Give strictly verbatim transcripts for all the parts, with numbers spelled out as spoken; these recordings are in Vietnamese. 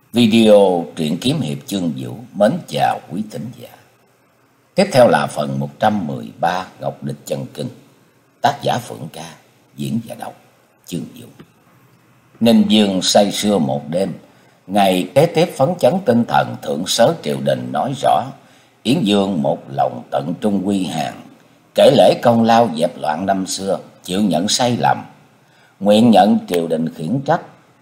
Video truyện kiếm hiệp chương vũ mến chào quý thính giả. Tiếp theo là phần một trăm mười ba Ngọc Địch Chân Kinh. Tác giả Phượng Ca, diễn và đọc chương vũ. Ninh Dương say sưa một đêm, ngày kế tiếp phấn chấn tinh thần, thượng sớ triều đình nói rõ Yến Dương một lòng tận trung quy hàng, kể lễ công lao dẹp loạn năm xưa, chịu nhận sai lầm, nguyện nhận triều đình khiển trách.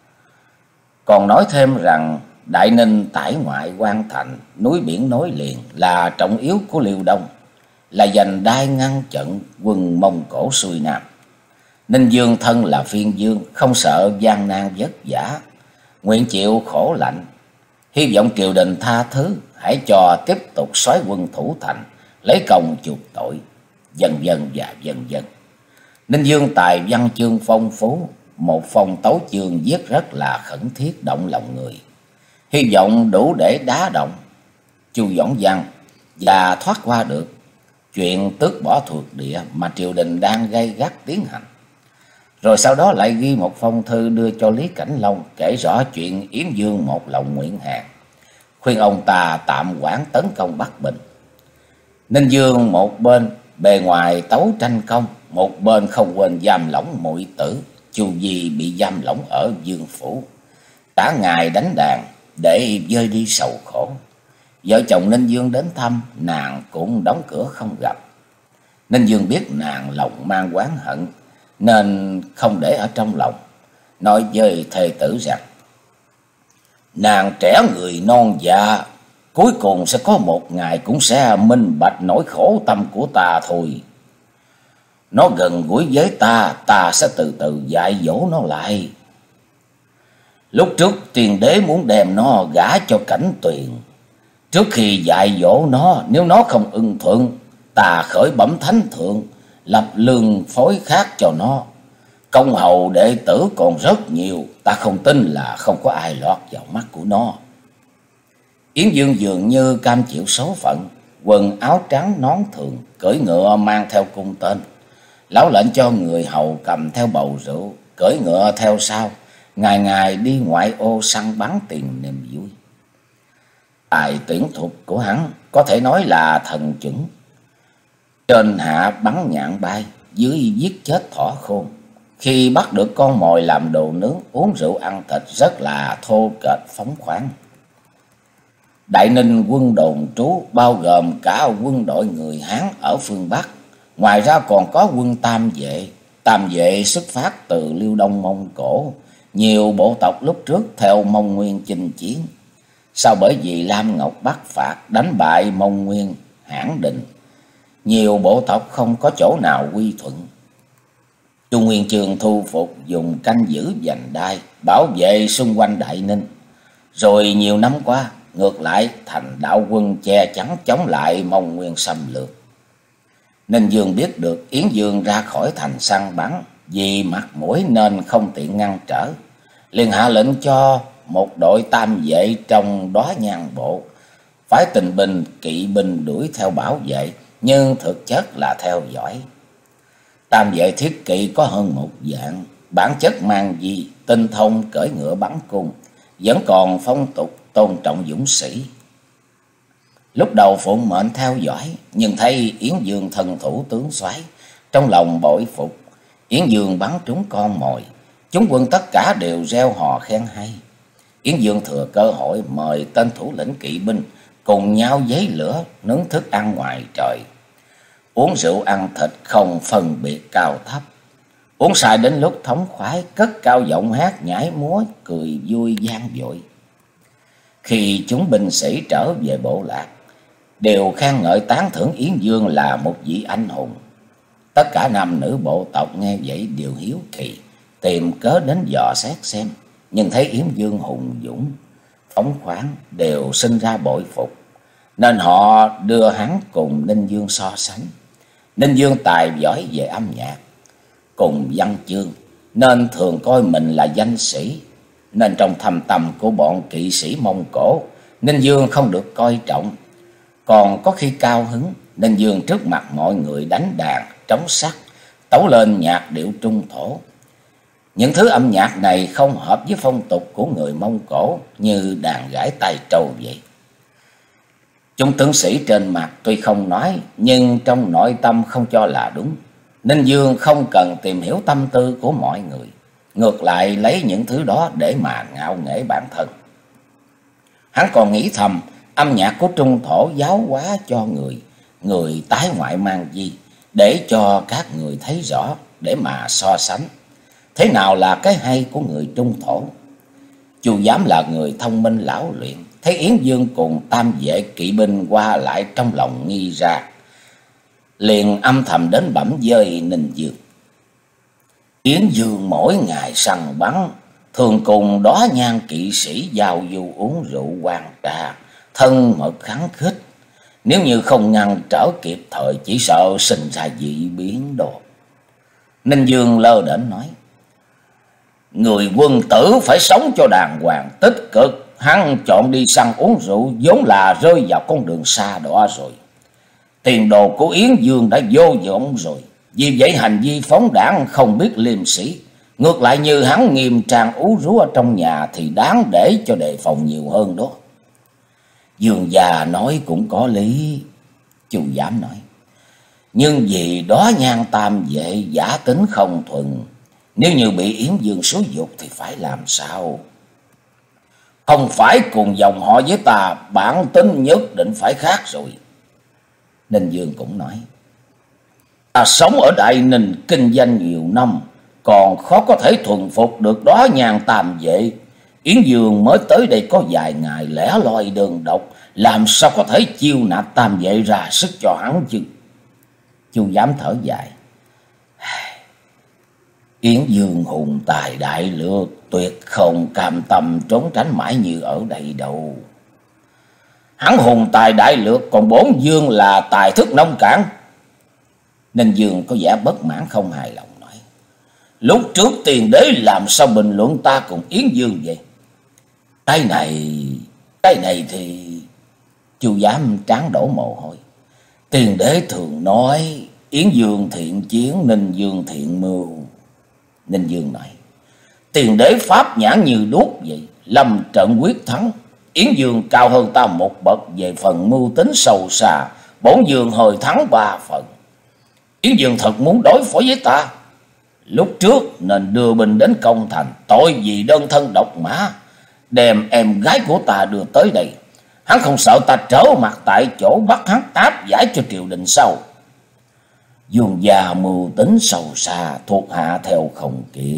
Còn nói thêm rằng Đại Ninh tải ngoại quan thành, núi biển nối liền là trọng yếu của Liêu Đông, là giành đai ngăn chặn quân Mông Cổ xuôi Nam. Ninh Dương thân là phiên dương, không sợ gian nan vất vả, nguyện chịu khổ lạnh, hy vọng triều đình tha thứ, hãy cho tiếp tục soái quân thủ thành, lấy công chuộc tội, vân vân và vân vân. Ninh Dương tài văn chương phong phú, một phong tấu chương viết rất là khẩn thiết động lòng người, hy vọng đủ để đá động Chu Doãn Văn và thoát qua được chuyện tước bỏ thuộc địa mà triều đình đang gay gắt tiến hành. Rồi sau đó lại ghi một phong thư đưa cho Lý Cảnh Long, kể rõ chuyện Yến Dương một lòng nguyện hàng, khuyên ông ta tạm hoãn tấn công Bắc Bình. Ninh Dương một bên bề ngoài tấu tranh công, một bên không quên giam lỏng muội tử Chu Di bị giam lỏng ở Dương phủ, cả ngày đánh đàn để vơi đi sầu khổ. Vợ chồng Ninh Dương đến thăm, nàng cũng đóng cửa không gặp. Ninh Dương biết nàng lòng mang oán hận nên không để ở trong lòng, nói với thê tử rằng nàng trẻ người non dạ, cuối cùng sẽ có một ngày cũng sẽ minh bạch nỗi khổ tâm của ta thôi. Nó gần gũi với ta, ta sẽ từ từ dạy dỗ nó lại. Lúc trước tiền đế muốn đem nó gả cho Cảnh Tuyền, trước khi dạy dỗ nó, nếu nó không ưng thuận, ta khởi bẩm thánh thượng, lập lương phối khác cho nó. Công hầu đệ tử còn rất nhiều, ta không tin là không có ai lọt vào mắt của nó. Yến Dương dường như cam chịu số phận, quần áo trắng nón thường, cưỡi ngựa mang theo cung tên. Lão lệnh cho người hầu cầm theo bầu rượu, cưỡi ngựa theo sau, ngày ngày đi ngoại ô săn bắn tìm niềm vui. Tài tuyển thuật của hắn có thể nói là thần chuẩn, trên hạ bắn nhạn bay, dưới giết chết thỏ khôn. Khi bắt được con mồi làm đồ nướng, uống rượu ăn thịt rất là thô kệch phóng khoáng. Đại Ninh quân đồn trú bao gồm cả quân đội người Hán ở phương Bắc, ngoài ra còn có quân Tam Vệ. Tam Vệ xuất phát từ Liêu Đông Mông Cổ, nhiều bộ tộc lúc trước theo Mông Nguyên chinh chiến. Sau bởi vì Lam Ngọc bắt phạt đánh bại Mông Nguyên, Hãn Định, nhiều bộ tộc không có chỗ nào quy thuận. Trung Nguyên Chương thu phục, dùng canh giữ giành đai, bảo vệ xung quanh Đại Ninh. Rồi nhiều năm qua, ngược lại thành đạo quân che chắn chống lại Mông Nguyên xâm lược. Ninh Dương biết được Yến Dương ra khỏi thành săn bắn, vì mặt mũi nên không tiện ngăn trở, liền hạ lệnh cho một đội tam vệ trong đó nhan bộ, phái tình binh kỵ binh đuổi theo bảo vệ, nhưng thực chất là theo dõi. Tam vệ thiết kỵ có hơn một vạn, bản chất mang gì tinh thông cưỡi ngựa bắn cung, vẫn còn phong tục tôn trọng dũng sĩ. Lúc đầu phụng mệnh theo dõi, nhưng thấy Yến Dương thần thủ tướng soái, trong lòng bội phục. Yến Dương bắn trúng con mồi, chúng quân tất cả đều reo hò khen hay. Yến Dương thừa cơ hội mời tên thủ lĩnh kỵ binh cùng nhau giấy lửa nướng thức ăn ngoài trời, uống rượu ăn thịt không phân biệt cao thấp. Uống say đến lúc thống khoái, cất cao giọng hát nhảy múa, cười vui gian dội. Khi chúng binh sĩ trở về bộ lạc, đều khen ngợi tán thưởng Yến Dương là một vị anh hùng. Tất cả nam nữ bộ tộc nghe vậy đều hiếu kỳ, tìm cớ đến dò xét xem, nhưng thấy Yến Dương hùng dũng, phóng khoáng, đều sinh ra bội phục, nên họ đưa hắn cùng Ninh Dương so sánh. Ninh Dương tài giỏi về âm nhạc cùng văn chương, nên thường coi mình là danh sĩ, nên trong thâm tâm của bọn kỵ sĩ Mông Cổ, Ninh Dương không được coi trọng. Còn có khi cao hứng, Ninh Dương trước mặt mọi người đánh đàn, trống sắt, tấu lên nhạc điệu trung thổ. Những thứ âm nhạc này không hợp với phong tục của người Mông Cổ, như đàn gãi tai trâu vậy. Chúng tướng sĩ trên mặt tuy không nói, nhưng trong nội tâm không cho là đúng. Ninh Dương không cần tìm hiểu tâm tư của mọi người, ngược lại lấy những thứ đó để mà ngạo nghễ bản thân. Hắn còn nghĩ thầm, âm nhạc của Trung Thổ giáo hóa cho người, người tái ngoại mang di, để cho các người thấy rõ, để mà so sánh. Thế nào là cái hay của người Trung Thổ? Chu Giám là người thông minh lão luyện, thấy Yến Dương cùng tam vệ kỵ binh qua lại trong lòng nghi ra, liền âm thầm đến bẩm với Ninh Dương. Yến Dương mỗi ngày săn bắn, thường cùng đó nhan kỵ sĩ giao du uống rượu quan trà, thân mật khắng khích. Nếu như không ngăn trở kịp thời, chỉ sợ sinh ra dị biến đồ. Ninh Dương lơ đễnh nói, người quân tử phải sống cho đàng hoàng tích cực. Hắn chọn đi săn uống rượu vốn là rơi vào con đường xa đọa rồi. Tiền đồ của Yến Dương đã vô vọng rồi. Vì vậy hành vi phóng đảng không biết liêm sĩ. Ngược lại như hắn nghiêm trang ú rú ở trong nhà thì đáng để cho đề phòng nhiều hơn đó. Dương già nói cũng có lý, Chu Giám nói. Nhưng vì đó nhan tam vệ giả tính không thuần, nếu như bị Yến Dương xúi dục thì phải làm sao? Không phải cùng dòng họ với ta, bản tính nhất định phải khác rồi. Ninh Dương cũng nói, ta sống ở Đại Ninh kinh doanh nhiều năm, còn khó có thể thuần phục được đó nhan tam vệ. Yến Dương mới tới đây có vài ngày, lẻ loi đơn độc, làm sao có thể chiêu nạp tam vệ ra sức cho hắn chứ? Chu Giám thở dài, Yến Dương hùng tài đại lược, tuyệt không cam tâm trốn tránh mãi như ở đây đâu. Hắn hùng tài đại lược, còn bổn Dương là tài thức nông cạn. Ninh Dương có vẻ bất mãn không hài lòng nói, lúc trước tiền đế làm sao bình luận ta cùng Yến Dương vậy? Cái này, cái này thì... Chu Giám trán đổ mồ hôi. Tiền đế thường nói Yến Dương thiện chiến, Ninh Dương thiện mưu. Ninh Dương nói, tiền đế pháp nhãn như đuốc vậy, lâm trận quyết thắng. Yến Dương cao hơn ta một bậc về phần mưu tính sâu xa, bổn Dương hơi thắng ba phần. Yến Dương thật muốn đối phó với ta, lúc trước nên đưa binh đến công thành, tội vì đơn thân độc mã, đem em gái của ta đưa tới đây. Hắn không sợ ta trở mặt tại chỗ bắt hắn áp giải cho triều đình sau? Dương già mưu tính sâu xa, thuộc hạ theo không kịp.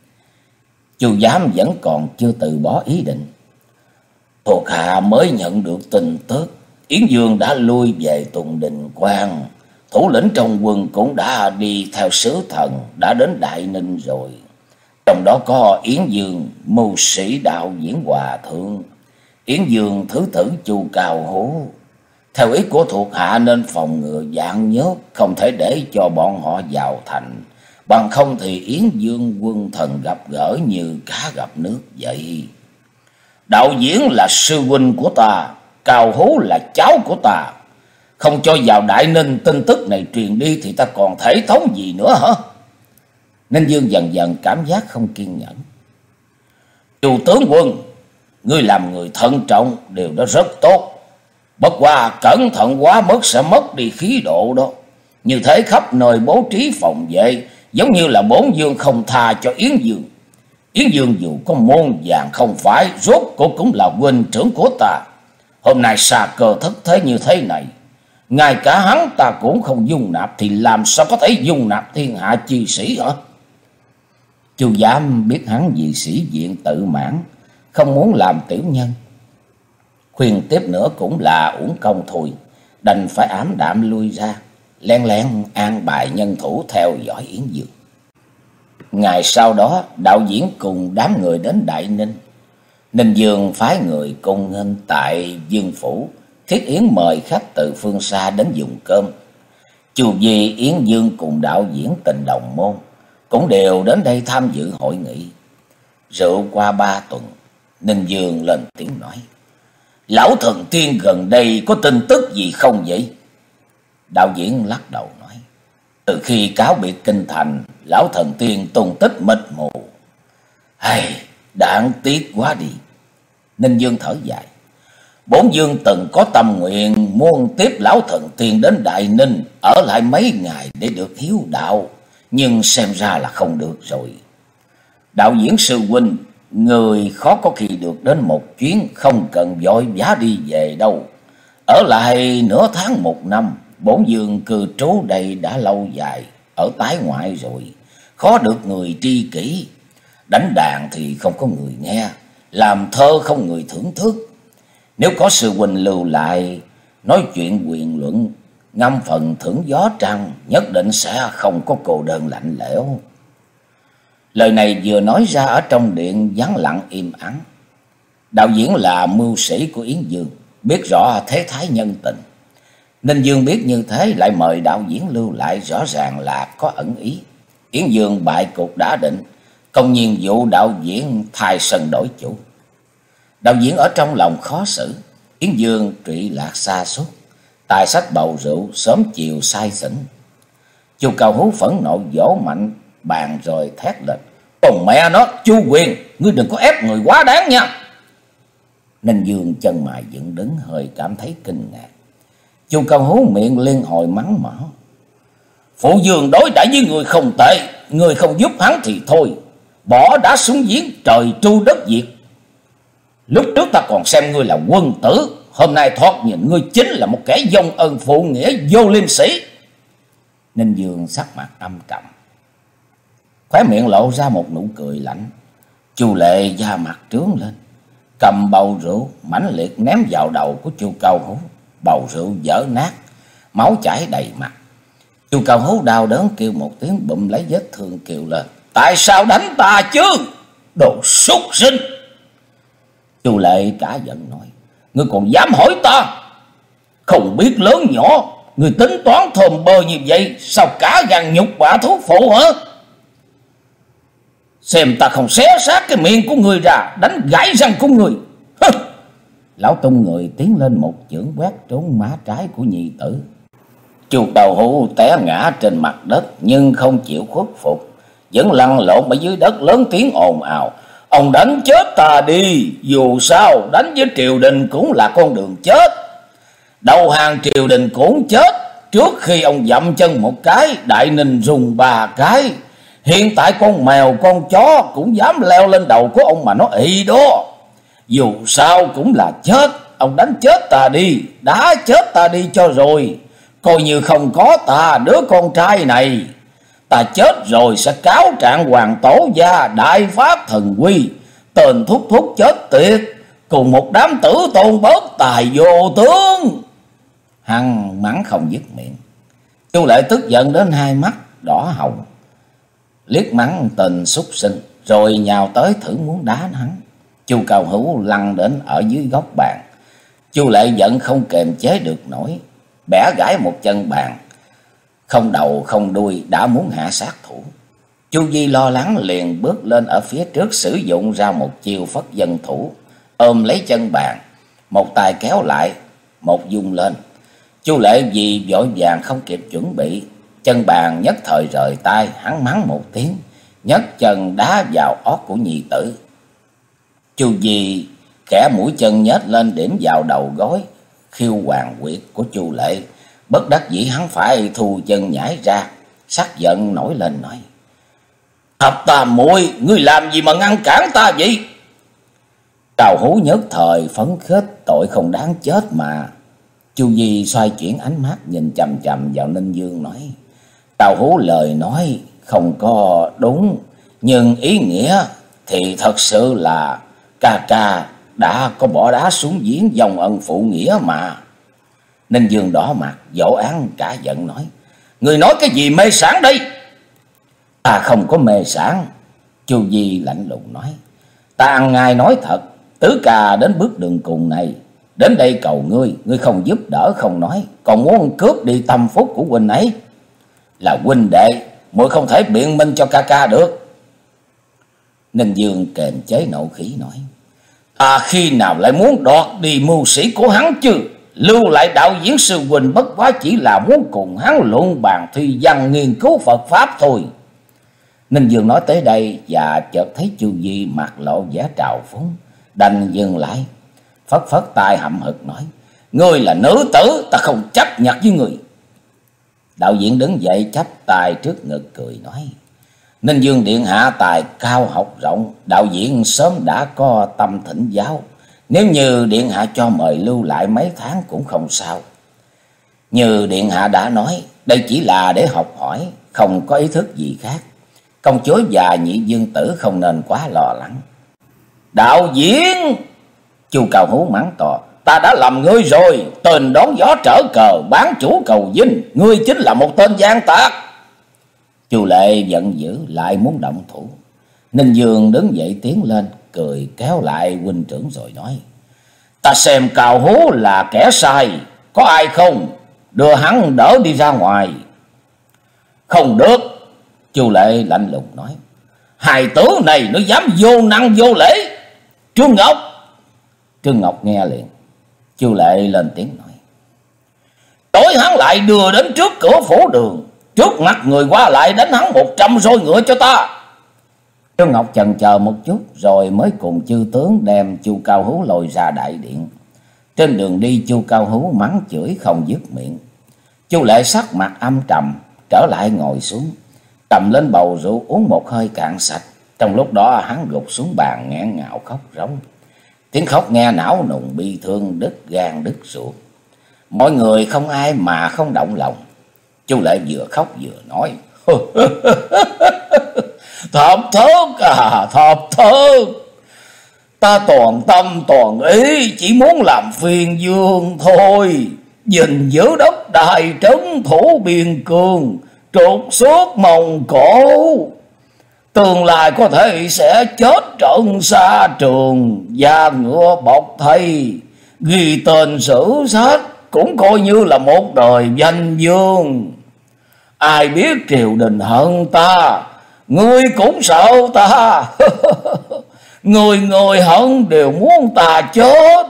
Chu Giám vẫn còn chưa từ bỏ ý định. Thuộc hạ mới nhận được tin tức, Yến Dương đã lui về Tùng Đình Quan. Thủ lĩnh trong quân cũng đã đi theo sứ thần, đã đến Đại Ninh rồi. Trong đó có Yến Dương, mưu sĩ đạo diễn hòa thượng. Yến Dương thứ tử Chu Cao Hú. Theo ý của thuộc hạ nên phòng ngừa vạn nhốt, không thể để cho bọn họ vào thành. Bằng không thì Yến Dương quân thần gặp gỡ như cá gặp nước vậy. Đạo diễn là sư huynh của ta, Cao Hú là cháu của ta. Không cho vào Đại Ninh, tin tức này truyền đi thì ta còn thể thống gì nữa hả? Ninh Dương dần dần cảm giác không kiên nhẫn. Chu tướng quân, ngươi làm người thận trọng, điều đó rất tốt. Bất qua cẩn thận quá mất sẽ mất đi khí độ đó. Như thế khắp nơi bố trí phòng vệ, giống như là bổn Dương không tha cho Yến Dương. Yến Dương dù có môn vàng không phải, rốt cuộc cũng là huynh trưởng của ta. Hôm nay xa cơ thất thế như thế này, ngay cả hắn ta cũng không dung nạp, thì làm sao có thể dung nạp thiên hạ chi sĩ hả? Chu Giám biết hắn vì sĩ diện tự mãn, không muốn làm tiểu nhân. Khuyên tiếp nữa cũng là uổng công thôi, đành phải ảm đạm lui ra, len lén an bài nhân thủ theo dõi Yến Dương. Ngày sau đó, đạo diễn cùng đám người đến Đại Ninh. Ninh Dương phái người cung nghênh tại Dương phủ, thiết yến mời khách từ phương xa đến dùng cơm. Chu Vi, Yến Dương cùng đạo diễn Tình Đồng Môn cũng đều đến đây tham dự hội nghị. Rượu qua ba tuần, Ninh Dương lên tiếng nói, lão thần tiên gần đây có tin tức gì không vậy? Đạo diễn lắc đầu nói, từ khi cáo biệt kinh thành, lão thần tiên tung tích mịt mù, Hay, đáng tiếc quá đi. Ninh Dương thở dài. Bổn Dương từng có tâm nguyện muốn tiếp lão thần tiên đến Đại Ninh ở lại mấy ngày để được hiếu đạo, nhưng xem ra là không được rồi. Đạo diễn sư huynh, người khó có khi được đến một chuyến, không cần vội vã đi về đâu. Ở lại nửa tháng một năm, bổn Dương cư trú đây đã lâu dài, ở tái ngoại rồi, khó được người tri kỷ. Đánh đàn thì không có người nghe, làm thơ không người thưởng thức. Nếu có sư huynh lưu lại, nói chuyện quyền luận, ngâm phần thưởng gió trăng, nhất định sẽ không có cô đơn lạnh lẽo. Lời này vừa nói ra ở trong điện vắng lặng im ắng. Đạo diễn là mưu sĩ của Yến Dương, biết rõ thế thái nhân tình. Ninh Dương biết như thế lại mời đạo diễn lưu lại, rõ ràng là có ẩn ý. Yến Dương bại cục đã định, công nhiên vụ đạo diễn thay sân đổi chủ. Đạo diễn ở trong lòng khó xử. Yến Dương trụy lạc xa suốt, tài sách bầu rượu, sớm chiều say xỉn. Chu Cao Hú phẫn nộ vỗ mạnh bàn rồi thét lên: "Còn mẹ nó, Chu Quyền, ngươi đừng có ép người quá đáng nha!" Ninh Dương chân mày dựng đứng, hơi cảm thấy kinh ngạc. Chu Cao Hú miệng liên hồi mắng mỏ: "Phụ Dương đối đãi với người không tệ, người không giúp hắn thì thôi, bỏ đá xuống giếng trời tru đất diệt. Lúc trước ta còn xem ngươi là quân tử, hôm nay thoạt nhìn ngươi chính là một kẻ vong ân phụ nghĩa, vô liêm sỉ." Ninh Dương sắc mặt âm trầm, khóe miệng lộ ra một nụ cười lạnh. Chu Lệ da mặt trướng lên, cầm bầu rượu mãnh liệt ném vào đầu của Chu Cao Hú. Bầu rượu vỡ nát, máu chảy đầy mặt. Chu Cao Hú đau đớn kêu một tiếng, bụm lấy vết thương kêu lên: "Tại sao đánh ta chứ, đồ súc sinh!" Chu Lệ cả giận nói: "Ngươi còn dám hỏi ta? Không biết lớn nhỏ, ngươi tính toán thòm bơ như vậy, sao cả gan nhục bả thú phụ hả? Xem ta không xé xác cái miệng của ngươi ra, đánh gãy răng của ngươi." Lão tung người tiến lên một chưởng quét trúng má trái của nhị tử. Chu Cao Hú té ngã trên mặt đất nhưng không chịu khuất phục, vẫn lăn lộn ở dưới đất lớn tiếng ồn ào: "Ông đánh chết ta đi, dù sao đánh với triều đình cũng là con đường chết. Đầu hàng triều đình cũng chết, trước khi ông dậm chân một cái, Đại Ninh rung ba cái. Hiện tại con mèo con chó cũng dám leo lên đầu của ông mà nó ị đó. Dù sao cũng là chết, ông đánh chết ta đi, đá chết ta đi cho rồi. Coi như không có ta, đứa con trai này. Ta chết rồi sẽ cáo trạng hoàng tổ gia, đại phát thần quy. Tên thúc thúc chết tiệt, cùng một đám tử tôn bớt tài vô tướng." Hắn mắng không dứt miệng. Chu Lệ tức giận đến hai mắt đỏ hồng, liếc mắng tên súc sinh, rồi nhào tới thử muốn đá hắn. Chu Cao Hú lăn đến ở dưới góc bàn. Chu Lệ giận không kềm chế được nổi, bẻ gãy một chân bàn, không đầu không đuôi đã muốn hạ sát thủ. Chu Di lo lắng liền bước lên ở phía trước, sử dụng ra một chiêu phất dân thủ, ôm lấy chân bàn, một tay kéo lại, một dung lên. Chu Lệ vì vội vàng không kịp chuẩn bị, chân bàn nhất thời rời tay, hắn mắng một tiếng, nhấc chân đá vào ót của nhị tử. Chu Di khẽ mũi chân nhếch lên điểm vào đầu gối khiêu hoàng quyệt của Chu Lệ. Bất đắc dĩ hắn phải thu chân nhảy ra, sắc giận nổi lên nói: "Thập Tam muội, ngươi làm gì mà ngăn cản ta vậy?" Cao Hú nhất thời phấn khích, tội không đáng chết mà. Chu Di xoay chuyển ánh mắt nhìn chằm chằm vào Ninh Dương nói: "Cao Hú lời nói không có đúng, nhưng ý nghĩa thì thật sự là ca ca đã có bỏ đá xuống giếng, dòng ân phụ nghĩa mà." Ninh Dương đỏ mặt vỗ án cả giận nói: "Người nói cái gì mê sảng đây?" "Ta không có mê sảng." Chu Di lạnh lùng nói: "Ta ăn ngay nói thật, Tứ Ca đến bước đường cùng này, đến đây cầu ngươi, ngươi không giúp đỡ không nói, còn muốn cướp đi tâm phúc của huynh ấy. Là huynh đệ, muội không thể biện minh cho ca ca được." Ninh Dương kềm chế nộ khí nói: "Ta khi nào lại muốn đoạt đi mưu sĩ của hắn chứ? Lưu lại đạo diễn sư huynh bất quá chỉ là muốn cùng hắn luận bàn thi văn, nghiên cứu Phật pháp thôi." Ninh Dương nói tới đây và chợt thấy Chu Vi mặt lộ vẻ trào phúng, đành dừng lại, phất phất tay hậm hực nói: Ngươi là nữ tử, ta không chấp nhận với người. Đạo diễn đứng dậy chắp tay trước ngực cười nói: Ninh Dương điện hạ tài cao học rộng, đạo diễn sớm đã có tâm thỉnh giáo, nếu như điện hạ cho mời lưu lại mấy tháng cũng không sao. Như điện hạ đã nói, đây chỉ là để học hỏi, không có ý thức gì khác. Công chúa và nhị dương tử không nên quá lo lắng. Đạo diễn! Chu Cao Hú mắng to: Ta đã lầm ngươi rồi, tên đón gió trở cờ, bán chủ cầu vinh, ngươi chính là một tên gian tặc. Chu Lệ giận dữ lại muốn động thủ. Ninh Dương đứng dậy tiến lên, cười kéo lại huynh trưởng rồi nói: Ta xem Cao Hú là kẻ sai, có ai không? Đưa hắn đỡ đi ra ngoài. Không được. Chu Lệ lạnh lùng nói: Hài tử này nó dám vô năng vô lễ. Trương Ngọc! Trương Ngọc nghe liền. Chu Lệ lên tiếng nói: Tối hắn lại đưa đến trước cửa phủ đường, trước mặt người qua lại đánh hắn một trăm roi ngựa cho ta. Trương Ngọc chần chờ một chút rồi mới cùng chư tướng đem Chu Cao Hú lôi ra đại điện. Trên đường đi Chu Cao Hú mắng chửi không dứt miệng. Chu Lệ sắc mặt âm trầm trở lại ngồi xuống, cầm lên bầu rượu uống một hơi cạn sạch. Trong lúc đó hắn gục xuống bàn nghẹn ngào khóc rống. Tiếng khóc nghe não nùng bi thương, đứt gan đứt ruột. Mọi người không ai mà không động lòng. Chu Lệ vừa khóc vừa nói: Thập thớt à, thập thớt, ta toàn tâm toàn ý chỉ muốn làm phiền vương thôi, gìn giữ đất đai, trấn thủ biên cương, trục xuất Mông Cổ. Tương lai có thể sẽ chết trận xa trường, da ngựa bọc thây, ghi tên sử sách, cũng coi như là một đời danh dương. Ai biết triều đình hận ta, ngươi cũng sợ ta. Người người hận đều muốn ta chết.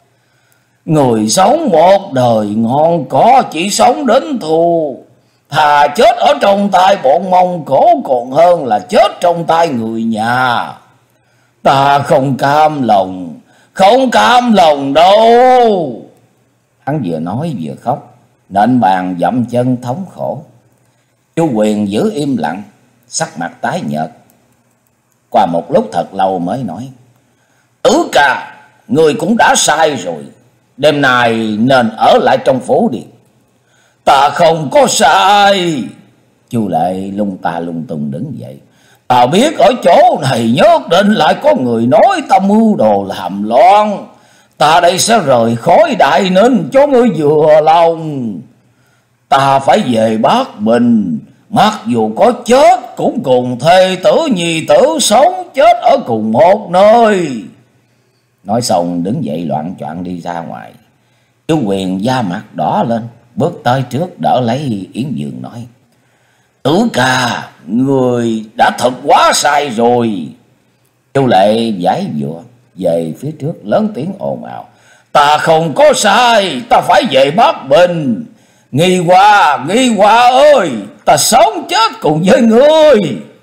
Người sống một đời ngon có chỉ sống đến thù, thà chết ở trong tay bọn Mông Cổ còn hơn là chết trong tay người nhà. Ta không cam lòng, không cam lòng đâu. Hắn vừa nói vừa khóc, nện bàn dậm chân thống khổ. Chu Quyền giữ im lặng, sắc mặt tái nhợt. Qua một lúc thật lâu mới nói: Tứ ca, người cũng đã sai rồi, đêm nay nên ở lại trong phủ đi. Ta không có sai. Chu Lệ lung ta lung tung đứng dậy: Ta biết ở chỗ này nhất định lại có người nói ta mưu đồ làm loạn. Ta đây sẽ rời khỏi Đại Ninh cho ngươi vừa lòng. Ta phải về Bắc Bình, mặc dù có chết cũng cùng thê tử nhi tử sống chết ở cùng một nơi. Nói xong đứng dậy loạng choạng đi ra ngoài. Chu Quyền da mặt đỏ lên, bước tới trước đỡ lấy Yến Dương nói: Tứ ca, người đã thật quá sai rồi. Chu Lệ giải dụa về phía trước lớn tiếng ồn ào: Ta không có sai, ta phải về Bắc Bình. Nghi Hoa, Nghi Hoa ơi, ta sống chết cùng với ngươi.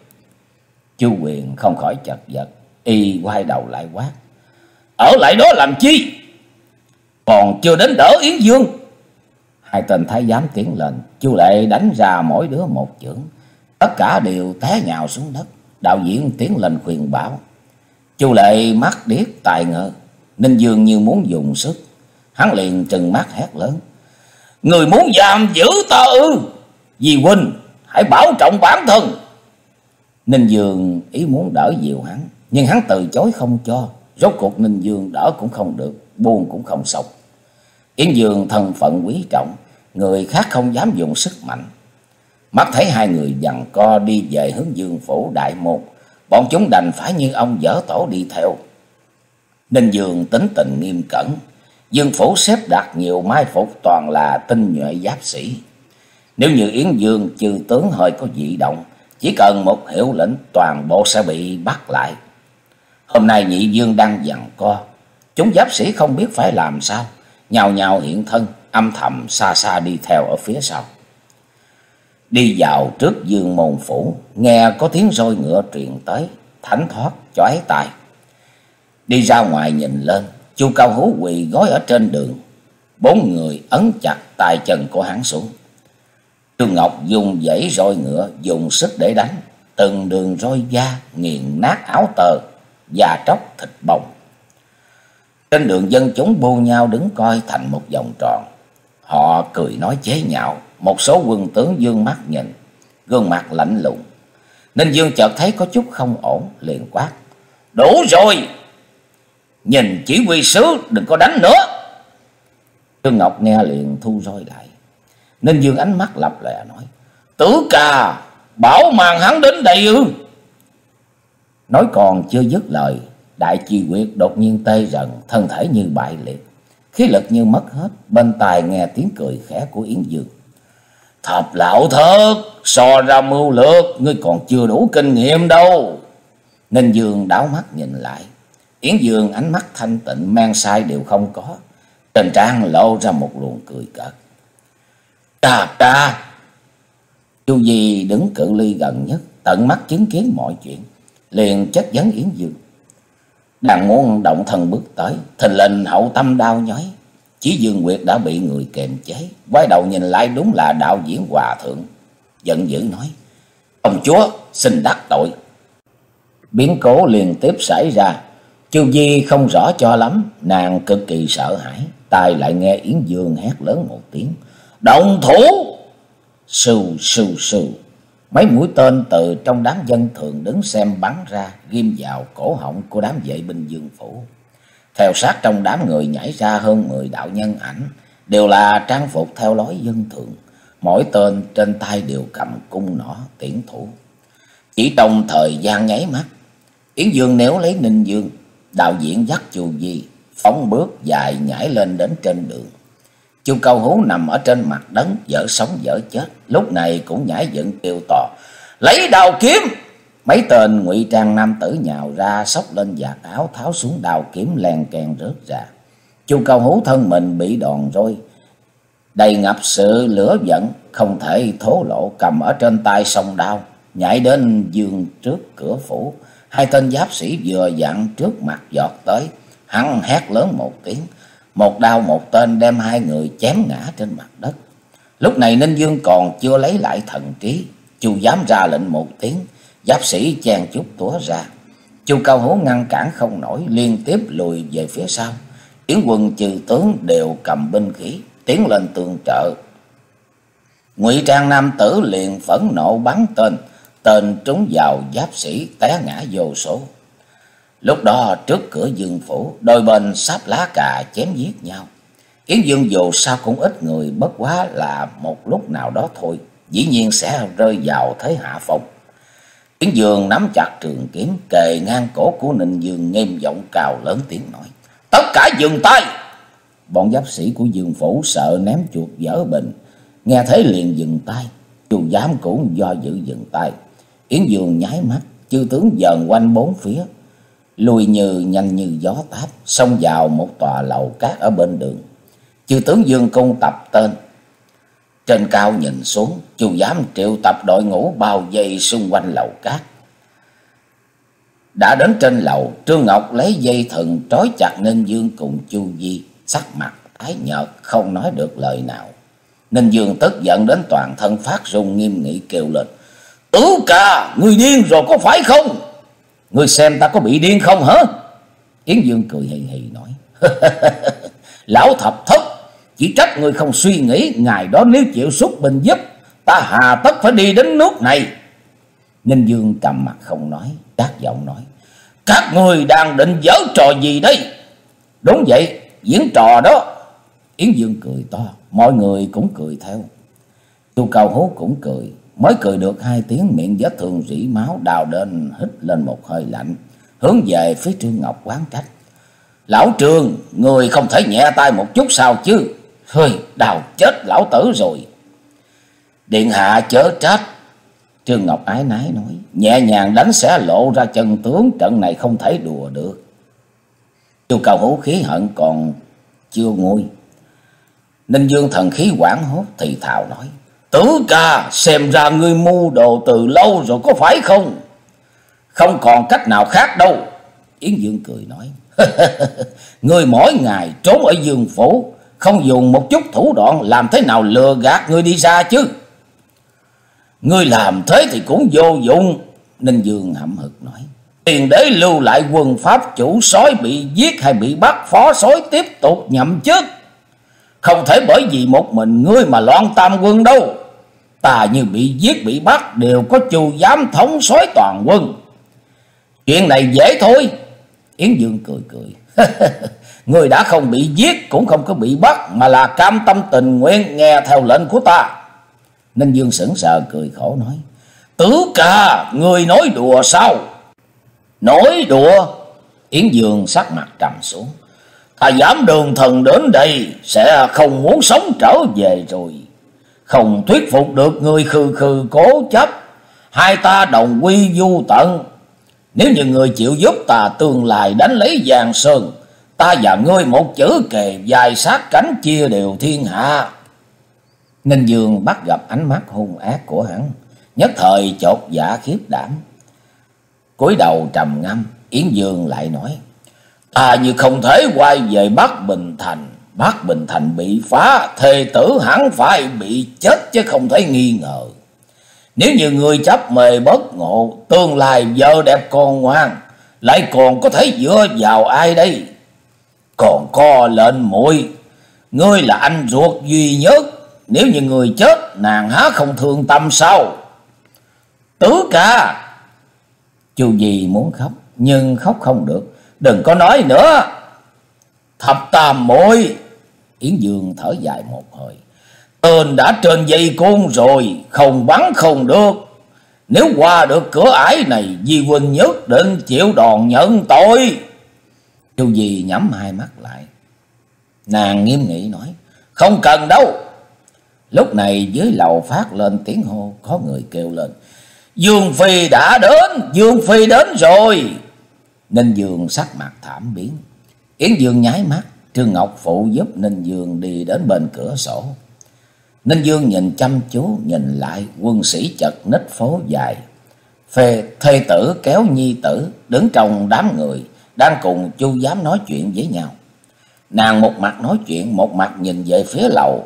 Chu Quyền không khỏi chật vật, y quay đầu lại quát: Ở lại đó làm chi? Còn chưa đến đỡ Yến Dương. Hai tên thái giám tiến lên, Chu Lệ đánh ra mỗi đứa một chưởng, tất cả đều té nhào xuống đất. Đạo diễn tiến lên khuyên bảo. Chu Lệ mắt điếc tai ngơ. Ninh Dương như muốn dùng sức, hắn liền trừng mắt hét lớn: Người muốn giam giữ ta ư? Vì huynh hãy bảo trọng bản thân. Ninh Dương ý muốn đỡ dìu hắn, nhưng hắn từ chối không cho. Rốt cuộc Ninh Dương đỡ cũng không được, buông cũng không xong. Yến Dương thân phận quý trọng, người khác không dám dùng sức mạnh. Mắt thấy hai người giằng co đi về hướng Dương phủ đại môn, bọn chúng đành phải như ông dở tổ đi theo. Ninh Dương tính tình nghiêm cẩn, Dương phủ xếp đặt nhiều mai phục toàn là tinh nhuệ giáp sĩ. Nếu như Yến Dương chư tướng hơi có dị động, chỉ cần một hiệu lệnh toàn bộ sẽ bị bắt lại. Hôm nay Nhị Dương đang giằng co, chúng giáp sĩ không biết phải làm sao, nhào nhào hiện thân, âm thầm xa xa đi theo ở phía sau. Đi vào trước Dương môn phủ, nghe có tiếng roi ngựa truyền tới, thánh thoát chói tai. Đi ra ngoài nhìn lên, Chu Cao Hú quỳ gối ở trên đường, bốn người ấn chặt tay chân của hắn xuống. Trương Ngọc dùng dãy roi ngựa, dùng sức để đánh, từng đường roi da nghiền nát áo tơ, da tróc thịt bong. Trên đường dân chúng bô nhau đứng coi thành một vòng tròn. Họ cười nói chế nhạo, một số quân tướng dương mắt nhìn, gương mặt lạnh lùng. Ninh Dương chợt thấy có chút không ổn, liền quát: đủ rồi, nhìn chỉ huy sứ đừng có đánh nữa. Trương Ngọc nghe liền thu roi lại. Ninh Dương ánh mắt lập lòe nói: Tử Ca bảo màng hắn đến đây ư? Nói còn chưa dứt lời, Đại Chi Quyệt đột nhiên tê rần, thân thể như bại liệt, khí lực như mất hết. Bên tai nghe tiếng cười khẽ của Yến Dương: Thập lão thất, so ra mưu lược, ngươi còn chưa đủ kinh nghiệm đâu. Ninh Dương đảo mắt nhìn lại, Yến Dương ánh mắt thanh tịnh, men sai đều không có, trên trán lộ ra một luồng cười cợt. Trà trà. Chu Di đứng cự ly gần nhất, tận mắt chứng kiến mọi chuyện, liền chất vấn Yến Dương. Đang muốn động thân bước tới, thình lình hậu tâm đau nhói. Chí Dương Nguyệt đã bị người kềm chế, quay đầu nhìn lại đúng là đạo diễn Hòa Thượng, giận dữ nói: Ông chúa xin đắc tội. Biến cố liên tiếp xảy ra, Chu Di không rõ cho lắm, nàng cực kỳ sợ hãi. Tai lại nghe Yến Dương hét lớn một tiếng: Động thủ! Sưu sưu sưu, mấy mũi tên từ trong đám dân thường đứng xem bắn ra, ghim vào cổ họng của đám vệ binh Dương phủ. Theo sát trong đám người nhảy ra hơn mười đạo nhân ảnh, đều là trang phục theo lối dân thường, mỗi tên trên tay đều cầm cung nỏ tiễn thủ. Chỉ trong thời gian nháy mắt, Yến Dương nếu lấy Ninh Dương, đạo diễn dắt Chu Di phóng bước dài nhảy lên đến trên đường. Chu Cao Hú nằm ở trên mặt đất dở sống dở chết, lúc này cũng nhảy dựng kêu to: Lấy đao kiếm! Mấy tên ngụy trang nam tử nhào ra, xốc lên vạt áo, tháo xuống đao kiếm len keng rớt ra. Chu Cao Hú thân mình bị đòn roi đầy ngập sự lửa giận, không thể thổ lộ, cầm ở trên tay song đao, nhảy đến Dương trước cửa phủ. Hai tên giáp sĩ vừa dặn trước mặt giọt tới, hắn hét lớn một tiếng, một đao một tên đem hai người chém ngã trên mặt đất. Lúc này Ninh Dương còn chưa lấy lại thần trí, Chu dám ra lệnh một tiếng, giáp sĩ chen chúc túa ra. Chu Cao Hú ngăn cản không nổi, liên tiếp lùi về phía sau. Yến quân trừ tướng đều cầm binh khí tiến lên tương trợ. Ngụy trang nam tử liền phẫn nộ bắn tên, tên trúng vào giáp sĩ té ngã vô số. Lúc đó trước cửa Dương phủ, đôi bên sáp lá cà chém giết nhau. Yến Dương dù sao cũng ít người, bất quá là một lúc nào đó thôi, dĩ nhiên sẽ rơi vào thế hạ phong. Yến Dương nắm chặt trường kiếm kề ngang cổ của Ninh Dương, nghiêm giọng cào lớn tiếng nói: Tất cả dừng tay! Bọn giáp sĩ của Dương phủ sợ ném chuột vỡ bình, nghe thế liền dừng tay. Chu giám cũng do dự dừng tay. Yến Dương nháy mắt, chư tướng dần quanh bốn phía, lùi như nhanh như gió táp, xông vào một tòa lầu cát ở bên đường. Chư tướng Dương cung tập tên trên cao nhìn xuống, Chu giám triệu tập đội ngũ bao vây xung quanh lầu cát. Đã đến trên lầu, Trương Ngọc lấy dây thừng trói chặt Ninh Dương cùng Chu Di, sắc mặt tái nhợt không nói được lời nào. Ninh Dương tức giận đến toàn thân phát run, nghiêm nghị kêu lên: Tử Ca, ngươi điên rồi có phải không? Ngươi xem ta có bị điên không hả? Yến Dương cười hì hì nói: Lão thập thất, chỉ trách ngươi không suy nghĩ, ngày đó nếu chịu xuất binh giúp, ta hà tất phải đi đến nước này. Ninh Dương trầm mặt không nói, gác giọng nói: Các ngươi đang định giở trò gì đây? Đúng vậy, diễn trò đó. Yến Dương cười to, mọi người cũng cười theo. Chu Cao Hú cũng cười, mới cười được hai tiếng, miệng vết thương rỉ máu đào đến, hít lên một hơi lạnh, hướng về phía Trương Ngọc oán trách: Lão Trương, người không thể nhẹ tay một chút sao chứ? Hơi đào chết lão tử rồi. Điện hạ chớ trách. Trương Ngọc ái nái nói: Nhẹ nhàng đánh sẽ lộ ra chân tướng, trận này không thể đùa được. Chu Cao Hú khí hận còn chưa nguôi. Ninh Dương thần khí hoảng hốt thì thào nói: Tử ca, xem ra ngươi mưu đồ từ lâu rồi có phải không? Không còn cách nào khác đâu. Yến Dương cười nói. Ngươi mỗi ngày trốn ở Dương phủ, không dùng một chút thủ đoạn, làm thế nào lừa gạt ngươi đi ra chứ? Ngươi làm thế thì cũng vô dụng. Ninh Dương hậm hực nói. Tiền đế lưu lại quân pháp chủ soái bị giết hay bị bắt, phó soái tiếp tục nhậm chức. Không thể bởi vì một mình ngươi mà loạn tam quân đâu. Ta như bị giết bị bắt đều có Chu giám thống soái toàn quân. Chuyện này dễ thôi. Yến Dương cười cười. Ngươi đã không bị giết cũng không có bị bắt, mà là cam tâm tình nguyện nghe theo lệnh của ta. Ninh Dương sững sờ cười khổ nói. Tứ ca, ngươi nói đùa sao? Nói đùa? Yến Dương sắc mặt trầm xuống. Ta dám đường thần đến đây sẽ không muốn sống trở về rồi. Không thuyết phục được người khư khư cố chấp, hai ta đồng quy vu tận. Nếu như người chịu giúp ta tương lai đánh lấy Giang Sơn, ta và ngươi một chữ kề dài sát cánh chia đều thiên hạ. Ninh Dương bắt gặp ánh mắt hung ác của hắn, nhất thời chột dạ khiếp đảm. Cúi đầu trầm ngâm, Yến Dương lại nói. Ta như không thể quay về Bắc Bình Thành. Bắc Bình Thành bị phá, thề tử hẳn phải bị chết chứ không thể nghi ngờ. Nếu như người chấp mê bất ngộ, tương lai vợ đẹp con ngoan, lại còn có thể dựa vào ai đây? Còn có lệnh muội, ngươi là anh ruột duy nhất, nếu như người chết, nàng há không thương tâm sao? Tứ ca. Chu Di muốn khóc nhưng khóc không được. Đừng có nói nữa. Thập tam muội. Yến Dương thở dài một hồi. Tên đã trên dây côn rồi, không bắn không được. Nếu qua được cửa ải này, Di huynh nhất định chịu đòn nhận tội. Chu Di nhắm hai mắt lại. Nàng nghiêm nghị nói. Không cần đâu. Lúc này dưới lầu phát lên tiếng hô, có người kêu lên. Dương Phi đã đến, Dương Phi đến rồi. Ninh Dương sắc mặt thảm biến. Yến Dương nháy mắt, Trương Ngọc phụ giúp Ninh Dương đi đến bên cửa sổ. Ninh Dương nhìn chăm chú, nhìn lại quân sĩ chật ních phố dài. Phê thê tử kéo nhi tử đứng trong đám người, đang cùng Chu giám nói chuyện với nhau. Nàng một mặt nói chuyện, một mặt nhìn về phía lầu,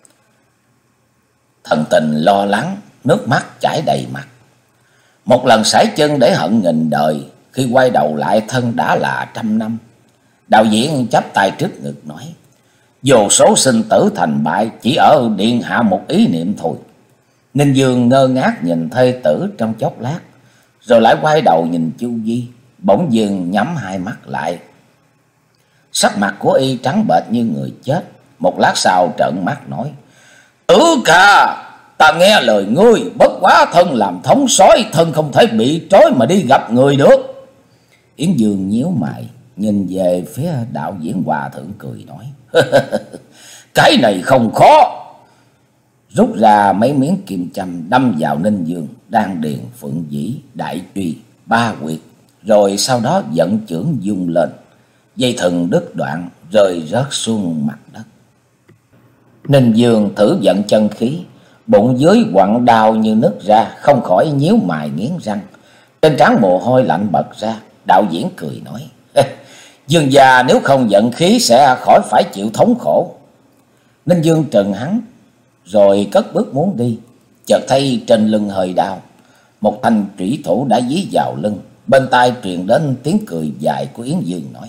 thần tình lo lắng, nước mắt chảy đầy mặt. Một lần sải chân để hận nghìn đời, khi quay đầu lại thân đã là trăm năm. Đạo diễn chắp tay trước ngực nói. Vô số sinh tử thành bại, chỉ ở điện hạ một ý niệm thôi. Ninh Dương ngơ ngác nhìn thê tử trong chốc lát, rồi lại quay đầu nhìn Chu Di, bỗng dưng nhắm hai mắt lại. Sắc mặt của y trắng bệch như người chết. Một lát sau trợn mắt nói. Tứ ca, ta nghe lời ngươi, bất quá thân làm thống soái, thân không thể bị trói mà đi gặp người được. Yến Dương nhíu mày, nhìn về phía đạo diễn Hòa Thượng cười nói. Cái này không khó. Rút ra mấy miếng kim châm đâm vào Ninh Dương, đan điền phượng dĩ, đại truy, ba quyệt. Rồi sau đó vận chưởng dung lên, dây thừng đứt đoạn, rơi rớt xuống mặt đất. Ninh Dương thử vận chân khí, bụng dưới quặn đau như nứt ra, không khỏi nhíu mày nghiến răng. Trên trán mồ hôi lạnh bật ra. Đạo diễn cười nói. Dương già nếu không vận khí sẽ khỏi phải chịu thống khổ. Ninh Dương trừng hắn, rồi cất bước muốn đi. Chợt thấy trên lưng hơi đau, một thanh trủy thủ đã dí vào lưng. Bên tai truyền đến tiếng cười dài của Yến Dương nói.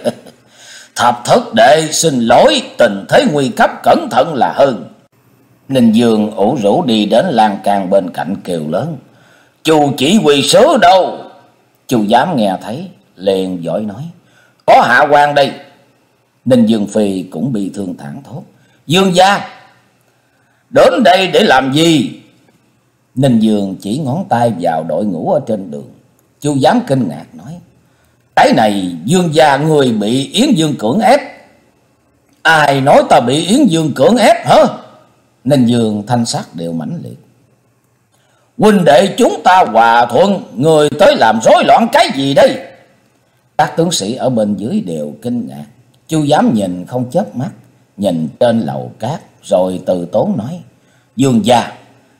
Thập thất đệ xin lỗi, tình thế nguy cấp, cẩn thận là hơn. Ninh Dương ủ rũ đi đến lan can bên cạnh kêu lớn. Chu chỉ huy sứ đâu? Chu giám nghe thấy liền vội nói. Có hạ quan đây. Ninh Dương Phi cũng bị thương thảng thốt. Dương gia đến đây để làm gì? Ninh Dương chỉ ngón tay vào đội ngũ ở trên đường. Chu giám kinh ngạc nói. Cái này Dương gia người bị Yến Dương cưỡng ép. Ai nói ta bị Yến Dương cưỡng ép hả? Ninh Dương thanh sắc đều mãnh liệt. Huynh đệ chúng ta hòa thuận, người tới làm rối loạn cái gì đây? Các tướng sĩ ở bên dưới đều kinh ngạc. Chu giám nhìn không chớp mắt, nhìn trên lầu cát, rồi từ tốn nói. Dương gia,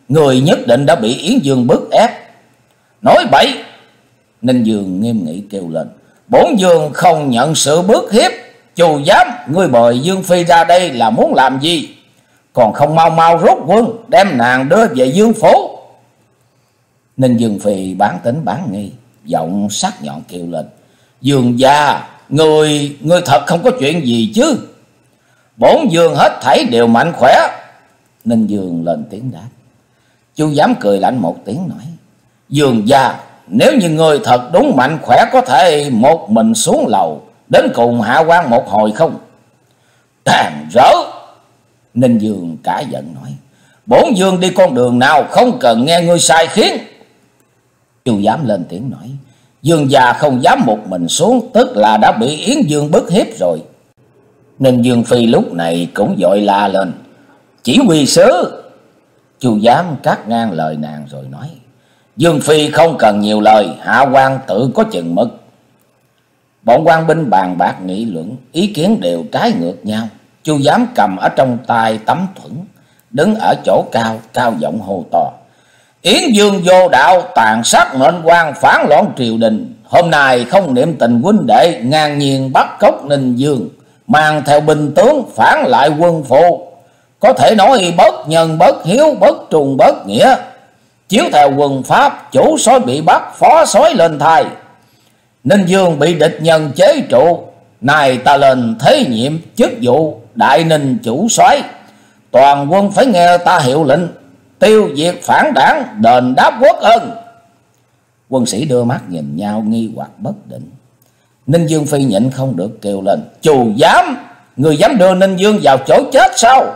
người nhất định đã bị Yến Dương bức ép. Nói bậy! Ninh Dương nghiêm nghị kêu lên. Bổn vương không nhận sự bức hiếp. Chù dám, ngươi mời Dương Phi ra đây là muốn làm gì? Còn không mau mau rút quân, đem nàng đưa về Dương phủ. Ninh Dương Phi bán tính bán nghi, giọng sắc nhọn kêu lên. Dương gia, người, người thật không có chuyện gì chứ? Bổn vương hết thảy đều mạnh khỏe. Ninh Dương lên tiếng đáp. Chu dám cười lạnh một tiếng nói. Dương gia, nếu như người thật đúng mạnh khỏe, có thể một mình xuống lầu đến cùng hạ quan một hồi không? Tàn rỡ! Ninh Dương cả giận nói. Bổn vương đi con đường nào không cần nghe ngươi sai khiến. Chu dám lên tiếng nói. Dương già không dám một mình xuống, tức là đã bị Yến Dương bức hiếp rồi. Ninh Dương Phi lúc này cũng vội la lên. Chỉ huy sứ! Chu dám cắt ngang lời nàng rồi nói. Dương Phi không cần nhiều lời, hạ quan tự có chừng mực. Bọn quan binh bàn bạc nghị luận, ý kiến đều trái ngược nhau. Chu dám cầm ở trong tay tấm thuẫn, đứng ở chỗ cao, cao giọng hô to. Yến Dương vô đạo, tàn sát mệnh quan, phản loạn triều đình. Hôm nay không niệm tình huynh đệ, ngang nhiên bắt cóc Ninh Dương, mang theo binh tướng phản lại quân phụ. Có thể nói bất nhân bất hiếu, bất trùng bất nghĩa. Chiếu theo quân pháp, chủ soái bị bắt, phó soái lên thay. Ninh Dương bị địch nhân chế trụ, nay ta lên thế nhiệm chức vụ đại Ninh chủ soái, toàn quân phải nghe ta hiệu lệnh, tiêu diệt phản đảng, đền đáp quốc ân. Quân sĩ đưa mắt nhìn nhau nghi hoặc bất định. Ninh Dương Phi nhịn không được kêu lên. Chù dám! Người dám đưa Ninh Dương vào chỗ chết sao?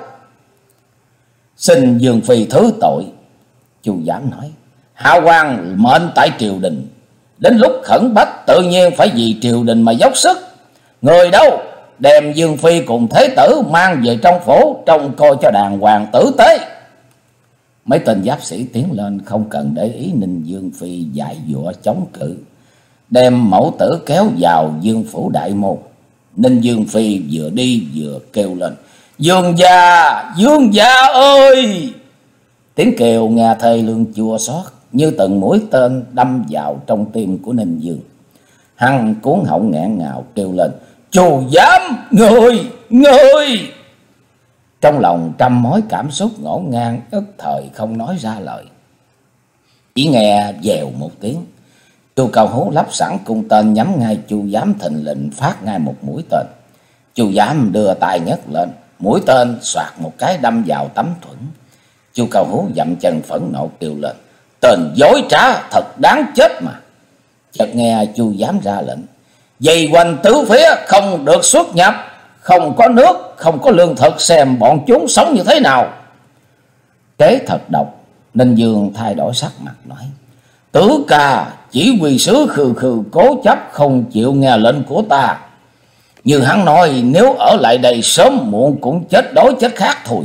Xin Dương Phi thứ tội. Chu dám nói. Hạ quan mệnh tại triều đình, đến lúc khẩn bách tự nhiên phải vì triều đình mà dốc sức. Người đâu? Đem Dương Phi cùng thế tử mang về trong phủ, trông coi cho đàng hoàng tử tế. Mấy tên giáp sĩ tiến lên, không cần để ý Ninh Dương Phi dại dụa chống cự, đem mẫu tử kéo vào Dương phủ đại môn. Ninh Dương Phi vừa đi vừa kêu lên. Dương gia, Dương gia ơi! Tiếng kêu nghe thê lương chua xót, như từng mũi tên đâm vào trong tim của Ninh Dương. Hắn cuốn họng nghẹn ngào kêu lên. Chù dám! Người! Người! Trong lòng trăm mối cảm xúc ngổn ngang, ức thời không nói ra lời. Chỉ nghe dèo một tiếng, Chu Cao Hú lắp sẵn cung tên nhắm ngay Chu Giám thình lình phát ngay một mũi tên. Chu Giám đưa tay nhấc lên, mũi tên xoạt một cái đâm vào tấm thuẫn. Chu Cao Hú dậm chân phẫn nộ kêu lên. Tên dối trá thật đáng chết mà. Chợt nghe Chu Giám ra lệnh. Dây quanh tứ phía, không được xuất nhập, không có nước, không có lương thực, xem bọn chúng sống như thế nào. Kế thật độc, Ninh Dương thay đổi sắc mặt nói. Tứ ca chỉ huy sứ khư khư cố chấp không chịu nghe lệnh của ta. Như hắn nói, nếu ở lại đây sớm muộn cũng chết đói chết khát thôi.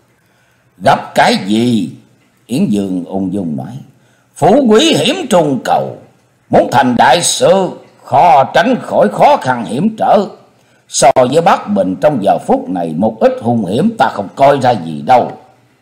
Gặp cái gì? Yến Dương ung dung nói. Phú quý hiểm trùng cầu, muốn thành đại sự khó tránh khỏi khó khăn hiểm trở. So với Bắc Bình trong giờ phút này, một ít hung hiểm ta không coi ra gì đâu.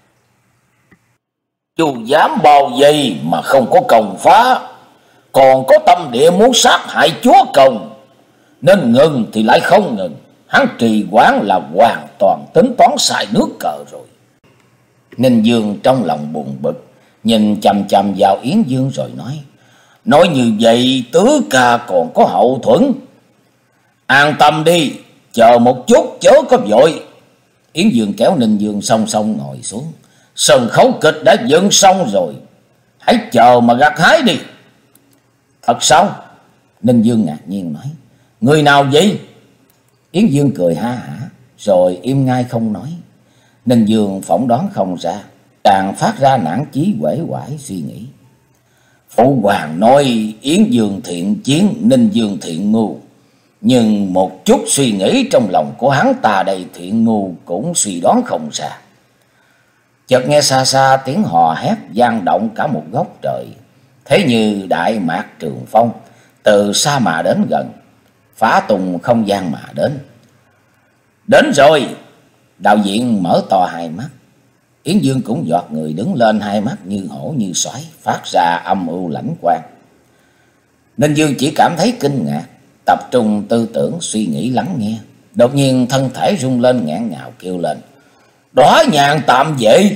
Chu dám bao gì mà không có công phá, còn có tâm địa muốn sát hại chúa công, nên ngừng thì lại không ngừng. Hắn trì hoãn là hoàn toàn tính toán sai nước cờ rồi. Ninh Dương trong lòng buồn bực, nhìn chằm chằm vào Yến Dương rồi nói. Nói như vậy tứ ca còn có hậu thuẫn. An tâm đi, chờ một chút chớ có vội. Yến Dương kéo Ninh Dương song song ngồi xuống. Sân khấu kịch đã dựng xong rồi, hãy chờ mà gặt hái đi. Thật sao? Ninh Dương ngạc nhiên nói. Người nào vậy? Yến Dương cười ha hả, rồi im ngay không nói. Ninh Dương phỏng đoán không ra, càng phát ra nản chí uể oải suy nghĩ. Phụ hoàng nói Yến Dương thiện chiến, Ninh Dương thiện ngu. Nhưng một chút suy nghĩ trong lòng của hắn ta đây thiện ngu cũng suy đoán không ra. Chợt nghe xa xa tiếng hò hét vang động cả một góc trời, thế như đại mạc trường phong, từ xa mà đến gần, phá tung không gian mà đến. Đến rồi! Đạo diễn mở to hai mắt. Yến Dương cũng giọt người đứng lên, hai mắt như hổ như xoáy, phát ra âm u lãnh quang. Ninh Dương chỉ cảm thấy kinh ngạc, tập trung tư tưởng suy nghĩ lắng nghe. Đột nhiên thân thể rung lên nghẹn ngào kêu lên: "Đỏ nhàn tạm vệ!"